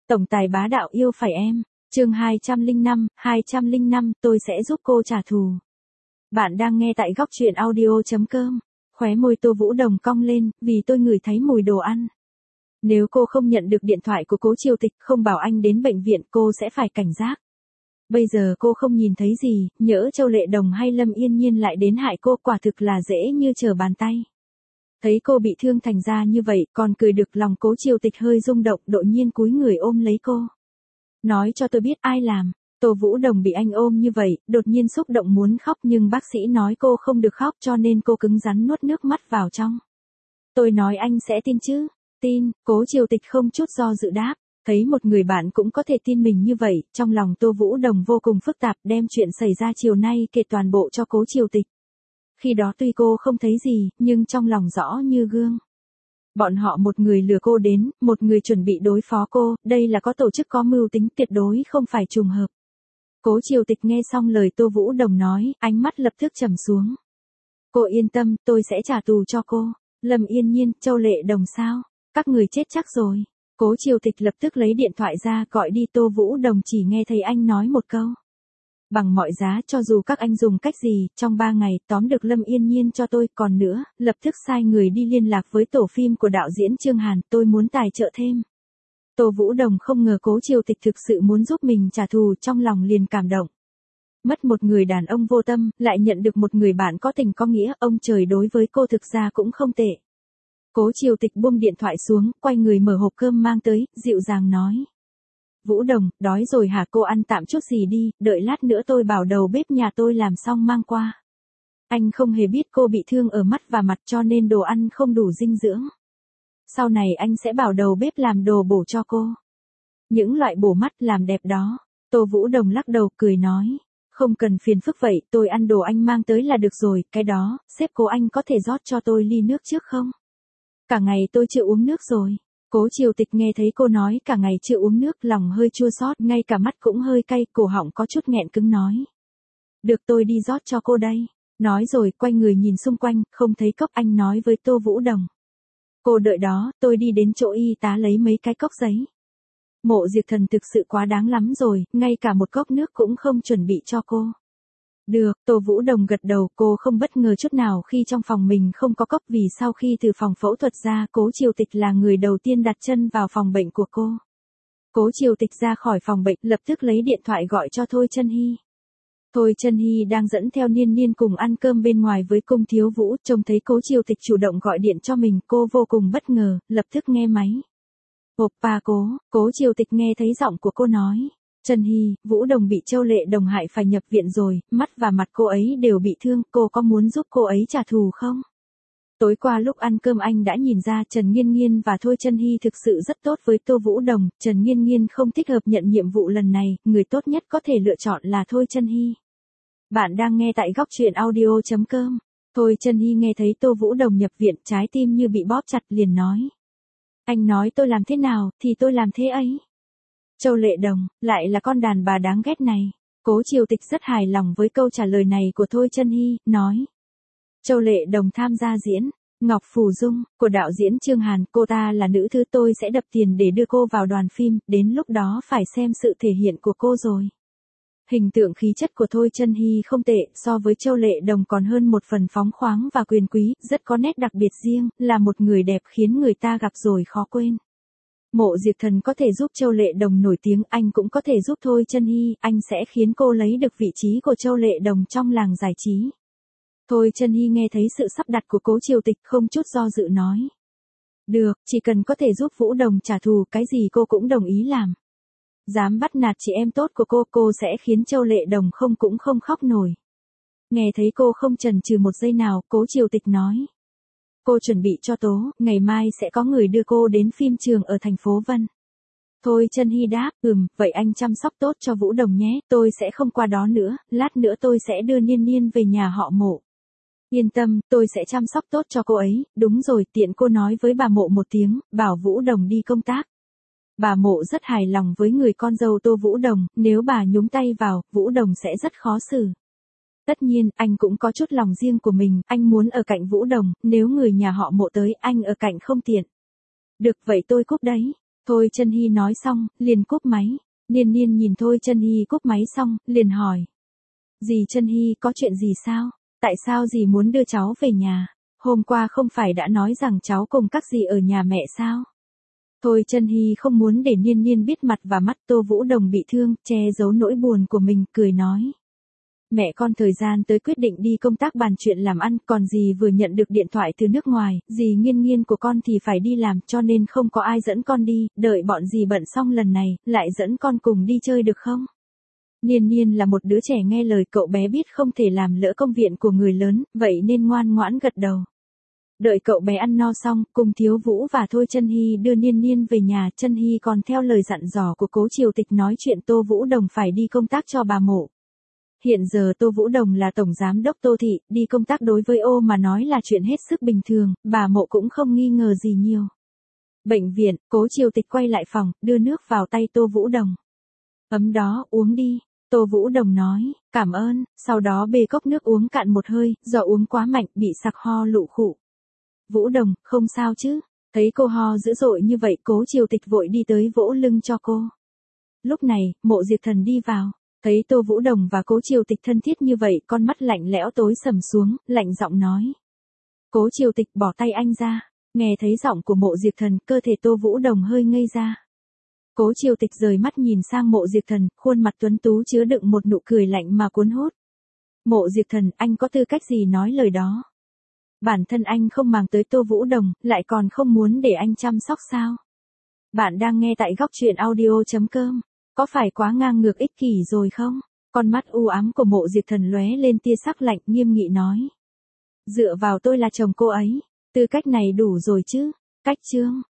Tổng tài bá đạo yêu phải em. Chương 205, tôi sẽ giúp cô trả thù. Bạn đang nghe tại góc truyện audio.com. Khóe môi Tô Vũ Đồng cong lên, vì tôi ngửi thấy mùi đồ ăn. Nếu cô không nhận được điện thoại của Cố Triều Tịch, không bảo anh đến bệnh viện, cô sẽ phải cảnh giác. Bây giờ cô không nhìn thấy gì, nhỡ Châu Lệ Đồng hay Lâm Yên Nhiên lại đến hại cô, quả thực là dễ như trở bàn tay. Thấy cô bị thương thành ra như vậy, còn cười được, lòng Cố Triều Tịch hơi rung động, đột nhiên cúi người ôm lấy cô. Nói cho tôi biết ai làm. Tô Vũ Đồng bị anh ôm như vậy, đột nhiên xúc động muốn khóc, nhưng bác sĩ nói cô không được khóc, cho nên cô cứng rắn nuốt nước mắt vào trong. Tôi nói anh sẽ tin chứ? Tin. Cố Triều Tịch không chút do dự đáp. Thấy một người bạn cũng có thể tin mình như vậy, trong lòng Tô Vũ Đồng vô cùng phức tạp, đem chuyện xảy ra chiều nay kể toàn bộ cho Cố Triều Tịch. Khi đó tuy cô không thấy gì, nhưng trong lòng rõ như gương. Bọn họ một người lừa cô đến, một người chuẩn bị đối phó cô, đây là có tổ chức có mưu tính, tuyệt đối không phải trùng hợp. Cố Triều Tịch nghe xong lời Tô Vũ Đồng nói, ánh mắt lập tức trầm xuống. Cô yên tâm, tôi sẽ trả thù cho cô. Lâm Yên Nhiên, Châu Lệ Đồng sao? Các người chết chắc rồi. Cố Triều Tịch lập tức lấy điện thoại ra gọi đi. Tô Vũ Đồng chỉ nghe thấy anh nói một câu. Bằng mọi giá, cho dù các anh dùng cách gì, trong 3 ngày, tóm được Lâm Yên Nhiên cho tôi. Còn nữa, lập tức sai người đi liên lạc với tổ phim của đạo diễn Trương Hàn, tôi muốn tài trợ thêm. Tô Vũ Đồng không ngờ Cố Triều Tịch thực sự muốn giúp mình trả thù, trong lòng liền cảm động. Mất một người đàn ông vô tâm, lại nhận được một người bạn có tình có nghĩa, ông trời đối với cô thực ra cũng không tệ. Cố Triều Tịch buông điện thoại xuống, quay người mở hộp cơm mang tới, dịu dàng nói. Vũ Đồng, đói rồi hả? Cô ăn tạm chút gì đi, đợi lát nữa tôi bảo đầu bếp nhà tôi làm xong mang qua. Anh không hề biết cô bị thương ở mắt và mặt, cho nên đồ ăn không đủ dinh dưỡng. Sau này anh sẽ bảo đầu bếp làm đồ bổ cho cô. Những loại bổ mắt làm đẹp đó. Tô Vũ Đồng lắc đầu cười nói. Không cần phiền phức vậy, tôi ăn đồ anh mang tới là được rồi, cái đó, sếp Cố anh có thể rót cho tôi ly nước trước không? Cả ngày tôi chưa uống nước rồi. Cố Triều Tịch nghe thấy cô nói cả ngày chưa uống nước, lòng hơi chua xót, ngay cả mắt cũng hơi cay, cổ họng có chút nghẹn cứng nói. Được, tôi đi rót cho cô đây. Nói rồi quay người nhìn xung quanh, không thấy cốc, anh nói với Tô Vũ Đồng. Cô đợi đó, tôi đi đến chỗ y tá lấy mấy cái cốc giấy. Mộ Diệp Thần thực sự quá đáng lắm rồi, ngay cả một cốc nước cũng không chuẩn bị cho cô. Được, Tô Vũ Đồng gật đầu, cô không bất ngờ chút nào khi trong phòng mình không có cốc, vì sau khi từ phòng phẫu thuật ra, Cố Triều Tịch là người đầu tiên đặt chân vào phòng bệnh của cô. Cố Triều Tịch ra khỏi phòng bệnh, lập tức lấy điện thoại gọi cho Thôi Chân Hy. Thôi Chân Hy đang dẫn theo Niên Niên cùng ăn cơm bên ngoài với Cung Thiếu Vũ, trông thấy Cố Triều Tịch chủ động gọi điện cho mình, cô vô cùng bất ngờ, lập tức nghe máy. Oppa Cố Triều Tịch nghe thấy giọng của cô nói. Chân Hy, Vũ Đồng bị Châu Lệ Đồng hại phải nhập viện rồi, mắt và mặt cô ấy đều bị thương, cô có muốn giúp cô ấy trả thù không? Tối qua lúc ăn cơm anh đã nhìn ra Trần Nghiên Nghiên và Thôi Chân Hy thực sự rất tốt với Tô Vũ Đồng, Trần Nghiên Nghiên không thích hợp nhận nhiệm vụ lần này, người tốt nhất có thể lựa chọn là Thôi Chân Hy. Bạn đang nghe tại góc truyện audio.com. Thôi Chân Hy nghe thấy Tô Vũ Đồng nhập viện, trái tim như bị bóp chặt, liền nói. Anh nói tôi làm thế nào, thì tôi làm thế ấy. Châu Lệ Đồng, lại là con đàn bà đáng ghét này. Cố Triều Tịch rất hài lòng với câu trả lời này của Thôi Chân Hy, nói. Châu Lệ Đồng tham gia diễn Ngọc Phù Dung của đạo diễn Trương Hàn, cô ta là nữ thứ, tôi sẽ đập tiền để đưa cô vào đoàn phim, đến lúc đó phải xem sự thể hiện của cô rồi. Hình tượng khí chất của Thôi Chân Hy không tệ, so với Châu Lệ Đồng còn hơn một phần phóng khoáng và quyền quý, rất có nét đặc biệt riêng, là một người đẹp khiến người ta gặp rồi khó quên. Mộ Diệp Thần có thể giúp Châu Lệ Đồng nổi tiếng, anh cũng có thể giúp Thôi Chân Hy, anh sẽ khiến cô lấy được vị trí của Châu Lệ Đồng trong làng giải trí. Thôi Chân Hy nghe thấy sự sắp đặt của Cố Triều Tịch, không chút do dự nói. Được, chỉ cần có thể giúp Vũ Đồng trả thù, cái gì cô cũng đồng ý làm. Dám bắt nạt chị em tốt của cô sẽ khiến Châu Lệ Đồng cũng không khóc nổi. Nghe thấy cô không chần chừ một giây nào, Cố Triều Tịch nói. Cô chuẩn bị cho tố, ngày mai sẽ có người đưa cô đến phim trường ở thành phố Vân. Thôi Chân Hy đáp, vậy anh chăm sóc tốt cho Vũ Đồng nhé, tôi sẽ không qua đó nữa, lát nữa tôi sẽ đưa Niên Niên về nhà họ Mộ. Yên tâm, tôi sẽ chăm sóc tốt cho cô ấy, đúng rồi, tiện cô nói với bà Mộ một tiếng, bảo Vũ Đồng đi công tác. Bà Mộ rất hài lòng với người con dâu Tô Vũ Đồng, nếu bà nhúng tay vào, Vũ Đồng sẽ rất khó xử. Tất nhiên, anh cũng có chút lòng riêng của mình, anh muốn ở cạnh Vũ Đồng, nếu người nhà họ Mộ tới, anh ở cạnh không tiện. Được vậy tôi cúp đấy. Thôi Chân Hy nói xong, liền cúp máy. Niên Niên nhìn Thôi Chân Hy cúp máy xong, liền hỏi. Dì Chân Hy có chuyện gì sao? Tại sao dì muốn đưa cháu về nhà? Hôm qua không phải đã nói rằng cháu cùng các dì ở nhà mẹ sao? Thôi Chân Hy không muốn để Niên Niên biết mặt và mắt Tô Vũ Đồng bị thương, che giấu nỗi buồn của mình, cười nói. Mẹ con thời gian tới quyết định đi công tác bàn chuyện làm ăn, còn dì vừa nhận được điện thoại từ nước ngoài, dì Nghiên Nghiên của con thì phải đi làm, cho nên không có ai dẫn con đi, đợi bọn dì bận xong lần này, lại dẫn con cùng đi chơi được không? Niên Niên là một đứa trẻ nghe lời, cậu bé biết không thể làm lỡ công viện của người lớn, vậy nên ngoan ngoãn gật đầu. Đợi cậu bé ăn no xong, cùng Thiếu Vũ và Thôi Chân Hy đưa Niên Niên về nhà, Chân Hy còn theo lời dặn dò của Cố Triều Tịch nói chuyện Tô Vũ Đồng phải đi công tác cho bà Mộ. Hiện giờ Tô Vũ Đồng là tổng giám đốc Tô Thị, đi công tác đối với ô mà nói là chuyện hết sức bình thường, bà Mộ cũng không nghi ngờ gì nhiều. Bệnh viện, Cố Triều Tịch quay lại phòng, đưa nước vào tay Tô Vũ Đồng. Ấm đó, uống đi. Tô Vũ Đồng nói, cảm ơn, sau đó bê cốc nước uống cạn một hơi, do uống quá mạnh, bị sặc ho lụ khụ. Vũ Đồng, không sao chứ? Thấy cô ho dữ dội như vậy, Cố Triều Tịch vội đi tới vỗ lưng cho cô. Lúc này, Mộ Diệp Thần đi vào, thấy Tô Vũ Đồng và Cố Triều Tịch thân thiết như vậy, con mắt lạnh lẽo tối sầm xuống, lạnh giọng nói. Cố Triều Tịch bỏ tay anh ra, nghe thấy giọng của Mộ Diệp Thần, cơ thể Tô Vũ Đồng hơi ngây ra. Cố Triều Tịch rời mắt nhìn sang Mộ Diệp Thần, khuôn mặt tuấn tú chứa đựng một nụ cười lạnh mà cuốn hút. Mộ Diệp Thần, anh có tư cách gì nói lời đó? Bản thân anh không màng tới Tô Vũ Đồng, lại còn không muốn để anh chăm sóc sao? Bạn đang nghe tại góc truyện audio.com. Có phải quá ngang ngược ích kỷ rồi không? Con mắt u ám của Mộ Diệp Thần lóe lên tia sắc lạnh, nghiêm nghị nói. Dựa vào tôi là chồng cô ấy, tư cách này đủ rồi chứ? Cách chương.